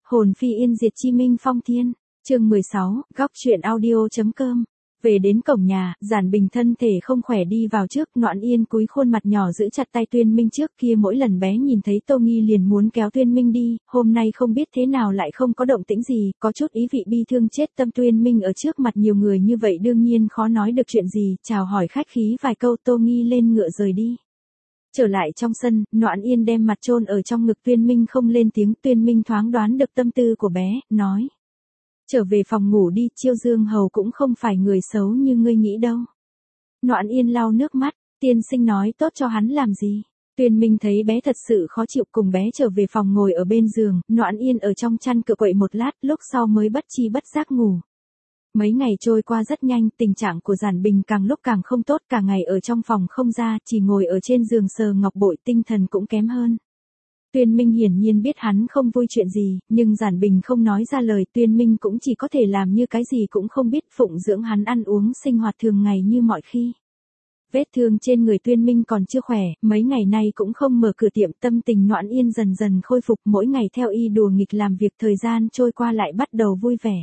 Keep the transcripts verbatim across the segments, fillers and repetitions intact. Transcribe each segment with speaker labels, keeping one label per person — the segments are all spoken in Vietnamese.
Speaker 1: Hồn phi yên diệt chi minh phong thiên. Chương mười sáu, góc truyện audio.com. Về đến cổng nhà, Giản Bình thân thể không khỏe đi vào trước, Noãn Yên cúi khuôn mặt nhỏ giữ chặt tay Tuyên Minh trước kia, mỗi lần bé nhìn thấy Tô Nghi liền muốn kéo Tuyên Minh đi, hôm nay không biết thế nào lại không có động tĩnh gì, có chút ý vị bi thương chết tâm. Tuyên Minh ở trước mặt nhiều người như vậy đương nhiên khó nói được chuyện gì, chào hỏi khách khí vài câu, Tô Nghi lên ngựa rời đi. Trở lại trong sân, Noãn Yên đem mặt chôn ở trong ngực Tuyên Minh không lên tiếng. Tuyên Minh thoáng đoán được tâm tư của bé, nói: trở về phòng ngủ đi, Chiêu Dương Hầu cũng không phải người xấu như ngươi nghĩ đâu. Noãn Yên lau nước mắt, tiên sinh nói tốt cho hắn làm gì. Tuyên Minh thấy bé thật sự khó chịu, cùng bé trở về phòng ngồi ở bên giường, Noãn Yên ở trong chăn cựa quậy một lát, lúc sau mới bất chi bất giác ngủ. Mấy ngày trôi qua rất nhanh, tình trạng của Giản Bình càng lúc càng không tốt, cả ngày ở trong phòng không ra, chỉ ngồi ở trên giường sờ ngọc bội, tinh thần cũng kém hơn. Tuyên Minh hiển nhiên biết hắn không vui chuyện gì, nhưng Giản Bình không nói ra lời, Tuyên Minh cũng chỉ có thể làm như cái gì cũng không biết, phụng dưỡng hắn ăn uống sinh hoạt thường ngày như mọi khi. Vết thương trên người Tuyên Minh còn chưa khỏe, mấy ngày nay cũng không mở cửa tiệm, tâm tình Noãn Yên dần dần khôi phục, mỗi ngày theo y đùa nghịch làm việc, thời gian trôi qua lại bắt đầu vui vẻ.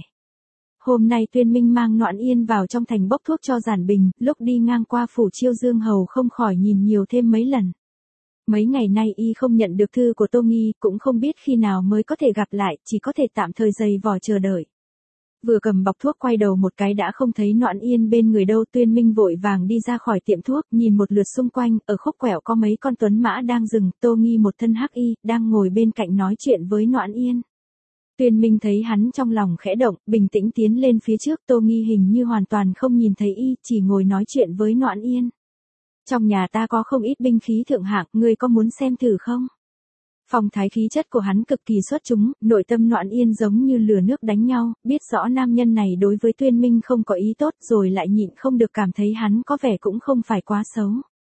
Speaker 1: Hôm nay Tuyên Minh mang Noãn Yên vào trong thành bốc thuốc cho Giản Bình, lúc đi ngang qua phủ Chiêu Dương Hầu không khỏi nhìn nhiều thêm mấy lần. Mấy ngày nay y không nhận được thư của Tô Nghi, cũng không biết khi nào mới có thể gặp lại, chỉ có thể tạm thời giày vò chờ đợi. Vừa cầm bọc thuốc quay đầu một cái đã không thấy Noãn Yên bên người đâu, Tuyên Minh vội vàng đi ra khỏi tiệm thuốc, nhìn một lượt xung quanh, ở khúc quẹo có mấy con tuấn mã đang dừng, Tô Nghi một thân hắc y, đang ngồi bên cạnh nói chuyện với Noãn Yên. Tuyên Minh thấy hắn trong lòng khẽ động, bình tĩnh tiến lên phía trước, Tô Nghi hình như hoàn toàn không nhìn thấy y, chỉ ngồi nói chuyện với Noãn Yên. Trong nhà ta có không ít binh khí thượng hạng, ngươi có muốn xem thử không? Phong thái khí chất của hắn cực kỳ xuất chúng, nội tâm Noãn Yên giống như lửa nước đánh nhau, biết rõ nam nhân này đối với Tuyên Minh không có ý tốt, rồi lại nhịn không được cảm thấy hắn có vẻ cũng không phải quá xấu.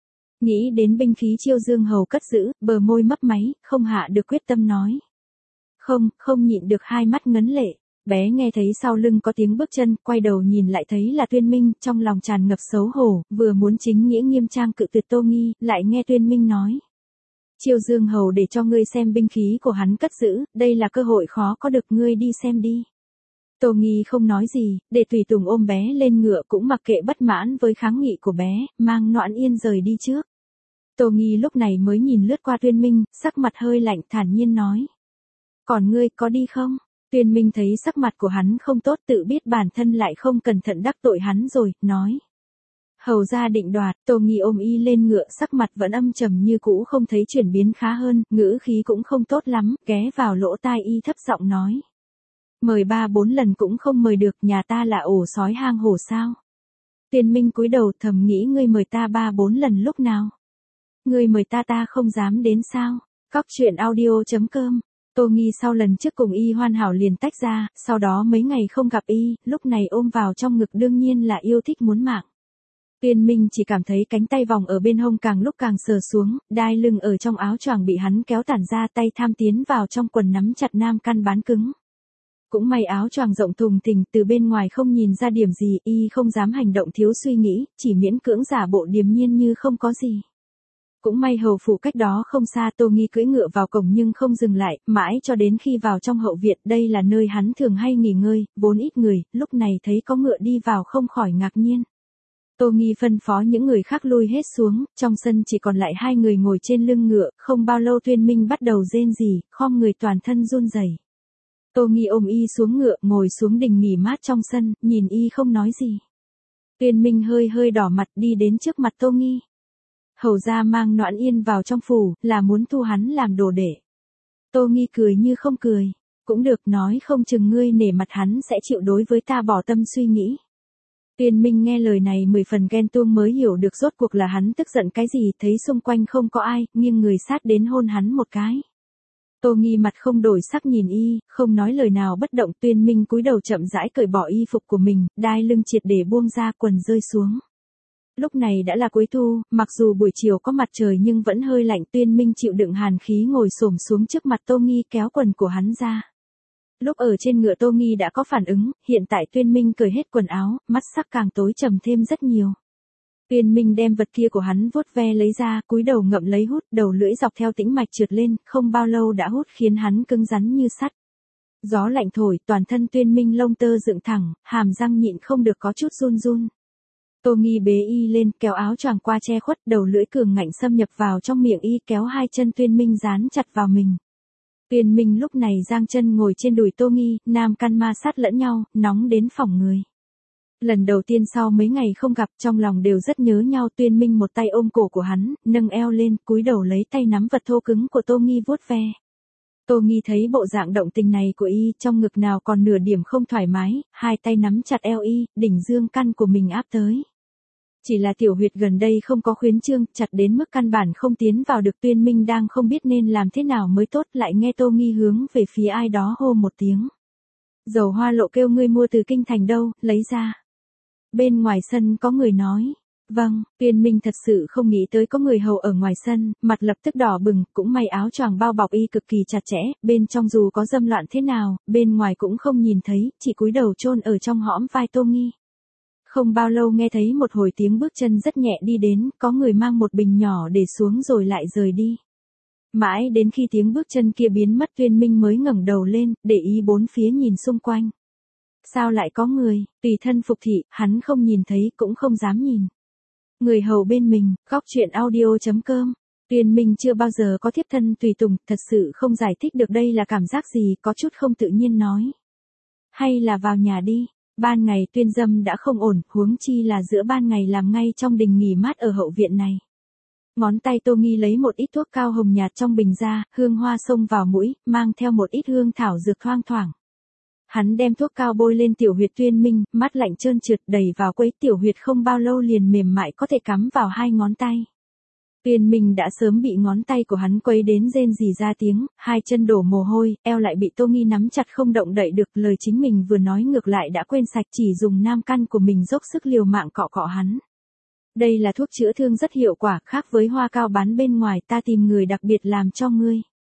Speaker 1: Nghĩ đến binh khí Chiêu Dương Hầu cất giữ, bờ môi mấp máy, không hạ được quyết tâm nói. Không, không nhịn được hai mắt ngấn lệ. Bé nghe thấy sau lưng có tiếng bước chân, quay đầu nhìn lại thấy là Tuyên Minh, trong lòng tràn ngập xấu hổ, vừa muốn chính nghĩa nghiêm trang cự tuyệt Tô Nghi, lại nghe Tuyên Minh nói. Chiêu Dương Hầu để cho ngươi xem binh khí của hắn cất giữ, đây là cơ hội khó có được, ngươi đi xem đi. Tô Nghi không nói gì, để tùy tùng ôm bé lên ngựa, cũng mặc kệ bất mãn với kháng nghị của bé, mang Noãn Yên rời đi trước. Tô Nghi lúc này mới nhìn lướt qua Tuyên Minh, sắc mặt hơi lạnh, thản nhiên nói. Còn ngươi có đi không? Tuyên Minh thấy sắc mặt của hắn không tốt, tự biết bản thân lại không cẩn thận đắc tội hắn rồi, nói. Hầu ra định đoạt. Tô Nghi ôm y lên ngựa, sắc mặt vẫn âm trầm như cũ, không thấy chuyển biến khá hơn, ngữ khí cũng không tốt lắm, ghé vào lỗ tai y thấp giọng nói. Mời ba bốn lần cũng không mời được, nhà ta là ổ sói hang hổ sao? Tuyên Minh cúi đầu thầm nghĩ, ngươi mời ta ba bốn lần lúc nào? Ngươi mời ta ta không dám đến sao? Góc truyện audio.com. Tô Nghi sau lần trước cùng y hoàn hảo liền tách ra, sau đó mấy ngày không gặp y, lúc này ôm vào trong ngực đương nhiên là yêu thích muốn mạng. Tuyên Minh chỉ cảm thấy cánh tay vòng ở bên hông càng lúc càng sờ xuống, đai lưng ở trong áo choàng bị hắn kéo tản ra, tay tham tiến vào trong quần nắm chặt nam căn bán cứng. Cũng may áo choàng rộng thùng thình, từ bên ngoài không nhìn ra điểm gì, y không dám hành động thiếu suy nghĩ, chỉ miễn cưỡng giả bộ điềm nhiên như không có gì. Cũng may hầu phủ cách đó không xa, Tô Nghi cưỡi ngựa vào cổng nhưng không dừng lại, mãi cho đến khi vào trong hậu viện, đây là nơi hắn thường hay nghỉ ngơi, vốn ít người, lúc này thấy có ngựa đi vào không khỏi ngạc nhiên. Tô Nghi phân phó những người khác lui hết xuống, trong sân chỉ còn lại hai người ngồi trên lưng ngựa, không bao lâu Tuyên Minh bắt đầu rên rỉ, khom người toàn thân run rẩy. Tô Nghi ôm y xuống ngựa, ngồi xuống đình nghỉ mát trong sân, nhìn y không nói gì. Tuyên Minh hơi hơi đỏ mặt đi đến trước mặt Tô Nghi. Hầu ra mang Noãn Yên vào trong phủ, là muốn thu hắn làm đồ đệ. Tô Nghi cười như không cười. Cũng được, nói không chừng ngươi nể mặt hắn sẽ chịu đối với ta bỏ tâm suy nghĩ. Tuyên Minh nghe lời này mười phần ghen tuông, mới hiểu được rốt cuộc là hắn tức giận cái gì, thấy xung quanh không có ai, nghiêng người sát đến hôn hắn một cái. Tô Nghi mặt không đổi sắc nhìn y, không nói lời nào bất động. Tuyên Minh cúi đầu chậm rãi cởi bỏ y phục của mình, đai lưng triệt để buông ra, quần rơi xuống. Lúc này đã là cuối thu, mặc dù buổi chiều có mặt trời nhưng vẫn hơi lạnh, Tuyên Minh chịu đựng hàn khí ngồi xổm xuống trước mặt Tô Nghi kéo quần của hắn ra. Lúc ở trên ngựa Tô Nghi đã có phản ứng, hiện tại Tuyên Minh cởi hết quần áo, mắt sắc càng tối trầm thêm rất nhiều. Tuyên Minh đem vật kia của hắn vuốt ve lấy ra, cúi đầu ngậm lấy hút, đầu lưỡi dọc theo tĩnh mạch trượt lên, không bao lâu đã hút khiến hắn cứng rắn như sắt. Gió lạnh thổi, toàn thân Tuyên Minh lông tơ dựng thẳng, hàm răng nhịn không được có chút run run. Tô Nghi bế y lên, kéo áo choàng qua che khuất, đầu lưỡi cường ngạnh xâm nhập vào trong miệng y, kéo hai chân Tuyên Minh dán chặt vào mình. Tuyên Minh lúc này giang chân ngồi trên đùi Tô Nghi, nam căn ma sát lẫn nhau, nóng đến phỏng người. Lần đầu tiên sau mấy ngày không gặp, trong lòng đều rất nhớ nhau. Tuyên Minh một tay ôm cổ của hắn, nâng eo lên, cúi đầu lấy tay nắm vật thô cứng của Tô Nghi vuốt ve. Tô Nghi thấy bộ dạng động tình này của y, trong ngực nào còn nửa điểm không thoải mái, hai tay nắm chặt eo y, đỉnh dương căn của mình áp tới. Chỉ là tiểu huyệt gần đây không có khuyến chương, chặt đến mức căn bản không tiến vào được. Tuyên Minh đang không biết nên làm thế nào mới tốt, lại nghe Tô Nghi hướng về phía ai đó hô một tiếng. Dầu hoa lộ kêu ngươi mua từ kinh thành đâu, lấy ra. Bên ngoài sân có người nói. Vâng, Tuyên Minh thật sự không nghĩ tới có người hầu ở ngoài sân, mặt lập tức đỏ bừng, cũng may áo choàng bao bọc y cực kỳ chặt chẽ, bên trong dù có dâm loạn thế nào, bên ngoài cũng không nhìn thấy, chỉ cúi đầu chôn ở trong hõm vai Tô Nghi. Không bao lâu nghe thấy một hồi tiếng bước chân rất nhẹ đi đến, có người mang một bình nhỏ để xuống rồi lại rời đi. Mãi đến khi tiếng bước chân kia biến mất Tuyên Minh mới ngẩng đầu lên, để ý bốn phía nhìn xung quanh. Sao lại có người, tùy thân phục thị, hắn không nhìn thấy cũng không dám nhìn. Người hầu bên mình, góc chuyện audio chấm com. Tuyên Minh chưa bao giờ có thiếp thân tùy tùng, thật sự không giải thích được đây là cảm giác gì, có chút không tự nhiên nói. Hay là vào nhà đi, ban ngày tuyên dâm đã không ổn, huống chi là giữa ban ngày làm ngay trong đình nghỉ mát ở hậu viện này. Ngón tay Tô Nghi lấy một ít thuốc cao hồng nhạt trong bình ra, hương hoa xông vào mũi, mang theo một ít hương thảo dược thoang thoảng. Hắn đem thuốc cao bôi lên tiểu huyệt Tuyên Minh, mắt lạnh trơn trượt đầy vào quấy tiểu huyệt không bao lâu liền mềm mại có thể cắm vào hai ngón tay. Tuyên Minh đã sớm bị ngón tay của hắn quấy đến rên rỉ ra tiếng, hai chân đổ mồ hôi, eo lại bị Tô Nghi nắm chặt không động đậy được, lời chính mình vừa nói ngược lại đã quên sạch, chỉ dùng nam căn của mình dốc sức liều mạng cọ cọ hắn. Đây là thuốc chữa thương rất hiệu quả, khác với hoa cao bán bên ngoài, ta tìm người đặc biệt làm cho ngươi.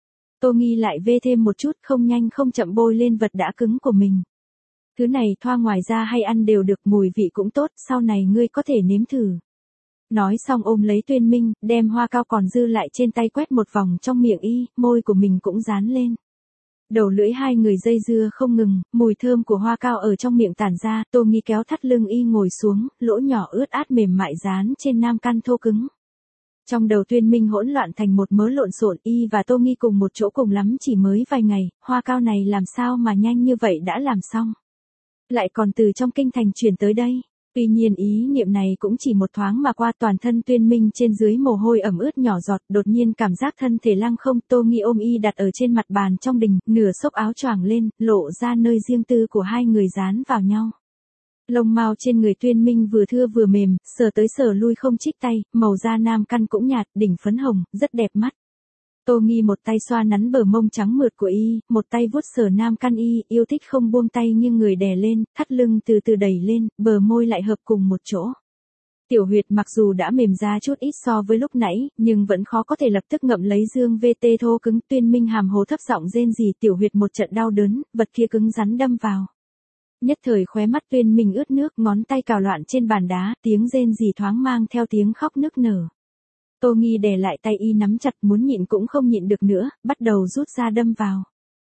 Speaker 1: Tô Nghi lại vê thêm một chút, không nhanh không chậm bôi lên vật đã cứng của mình. Thứ này thoa ngoài ra hay ăn đều được, mùi vị cũng tốt, sau này ngươi có thể nếm thử. Nói xong ôm lấy Tuyên Minh, đem hoa cao còn dư lại trên tay quét một vòng trong miệng y, môi của mình cũng dán lên. Đầu lưỡi hai người dây dưa không ngừng, mùi thơm của hoa cao ở trong miệng tản ra, Tô Nghi kéo thắt lưng y ngồi xuống, lỗ nhỏ ướt át mềm mại dán trên nam căn thô cứng. Trong đầu Tuyên Minh hỗn loạn thành một mớ lộn xộn, y và Tô Nghi cùng một chỗ cùng lắm chỉ mới vài ngày, hoa cao này làm sao mà nhanh như vậy đã làm xong. Lại còn từ trong kinh thành chuyển tới đây. Tuy nhiên ý niệm này cũng chỉ một thoáng mà qua, toàn thân Tuyên Minh trên dưới mồ hôi ẩm ướt nhỏ giọt, đột nhiên cảm giác thân thể lăng không. Tô Nghi ôm y đặt ở trên mặt bàn trong đình, nửa xốc áo choàng lên, lộ ra nơi riêng tư của hai người dán vào nhau. Lông mao trên người Tuyên Minh vừa thưa vừa mềm, sờ tới sờ lui không chích tay, màu da nam căn cũng nhạt, đỉnh phấn hồng, rất đẹp mắt. Tô Nghi một tay xoa nắn bờ mông trắng mượt của y, một tay vuốt sờ nam căn y, yêu thích không buông tay nhưng người đè lên, thắt lưng từ từ đẩy lên, bờ môi lại hợp cùng một chỗ. Tiểu huyệt mặc dù đã mềm ra chút ít so với lúc nãy, nhưng vẫn khó có thể lập tức ngậm lấy dương vê tê thô cứng. Tuyên Minh hàm hố thấp giọng rên rỉ, tiểu huyệt một trận đau đớn, vật kia cứng rắn đâm vào. Nhất thời khóe mắt Tuyên Minh ướt nước, ngón tay cào loạn trên bàn đá, tiếng rên rỉ thoáng mang theo tiếng khóc nức nở. Tô Nghi đè lại tay y nắm chặt, muốn nhịn cũng không nhịn được nữa, bắt đầu rút ra đâm vào.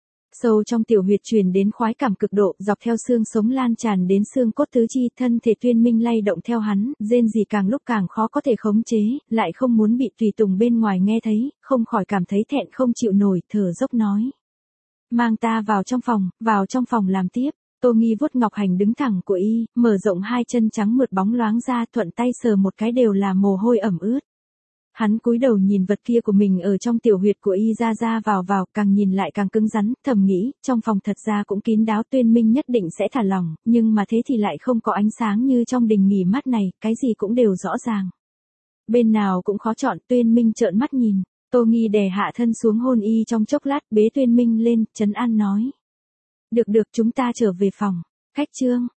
Speaker 1: Sâu trong tiểu huyệt truyền đến khoái cảm cực độ, dọc theo xương sống lan tràn đến xương cốt tứ chi, thân thể Tuyên Minh lay động theo hắn, rên rỉ càng lúc càng khó có thể khống chế, lại không muốn bị tùy tùng bên ngoài nghe thấy, không khỏi cảm thấy thẹn không chịu nổi, thở dốc nói. Mang ta vào trong phòng, vào trong phòng làm tiếp. Tô Nghi vuốt ngọc hành đứng thẳng của y, mở rộng hai chân trắng mượt bóng loáng ra, thuận tay sờ một cái đều là mồ hôi ẩm ướt. Hắn cúi đầu nhìn vật kia của mình ở trong tiểu huyệt của y ra ra vào vào, càng nhìn lại càng cứng rắn, thầm nghĩ, trong phòng thật ra cũng kín đáo, Tuyên Minh nhất định sẽ thả lỏng, nhưng mà thế thì lại không có ánh sáng như trong đình nghỉ mát này, cái gì cũng đều rõ ràng. Bên nào cũng khó chọn, Tuyên Minh trợn mắt nhìn, Tô Nghi đè hạ thân xuống hôn y trong chốc lát, bế Tuyên Minh lên, trấn an nói. Được được, chúng ta trở về phòng. Khách trương,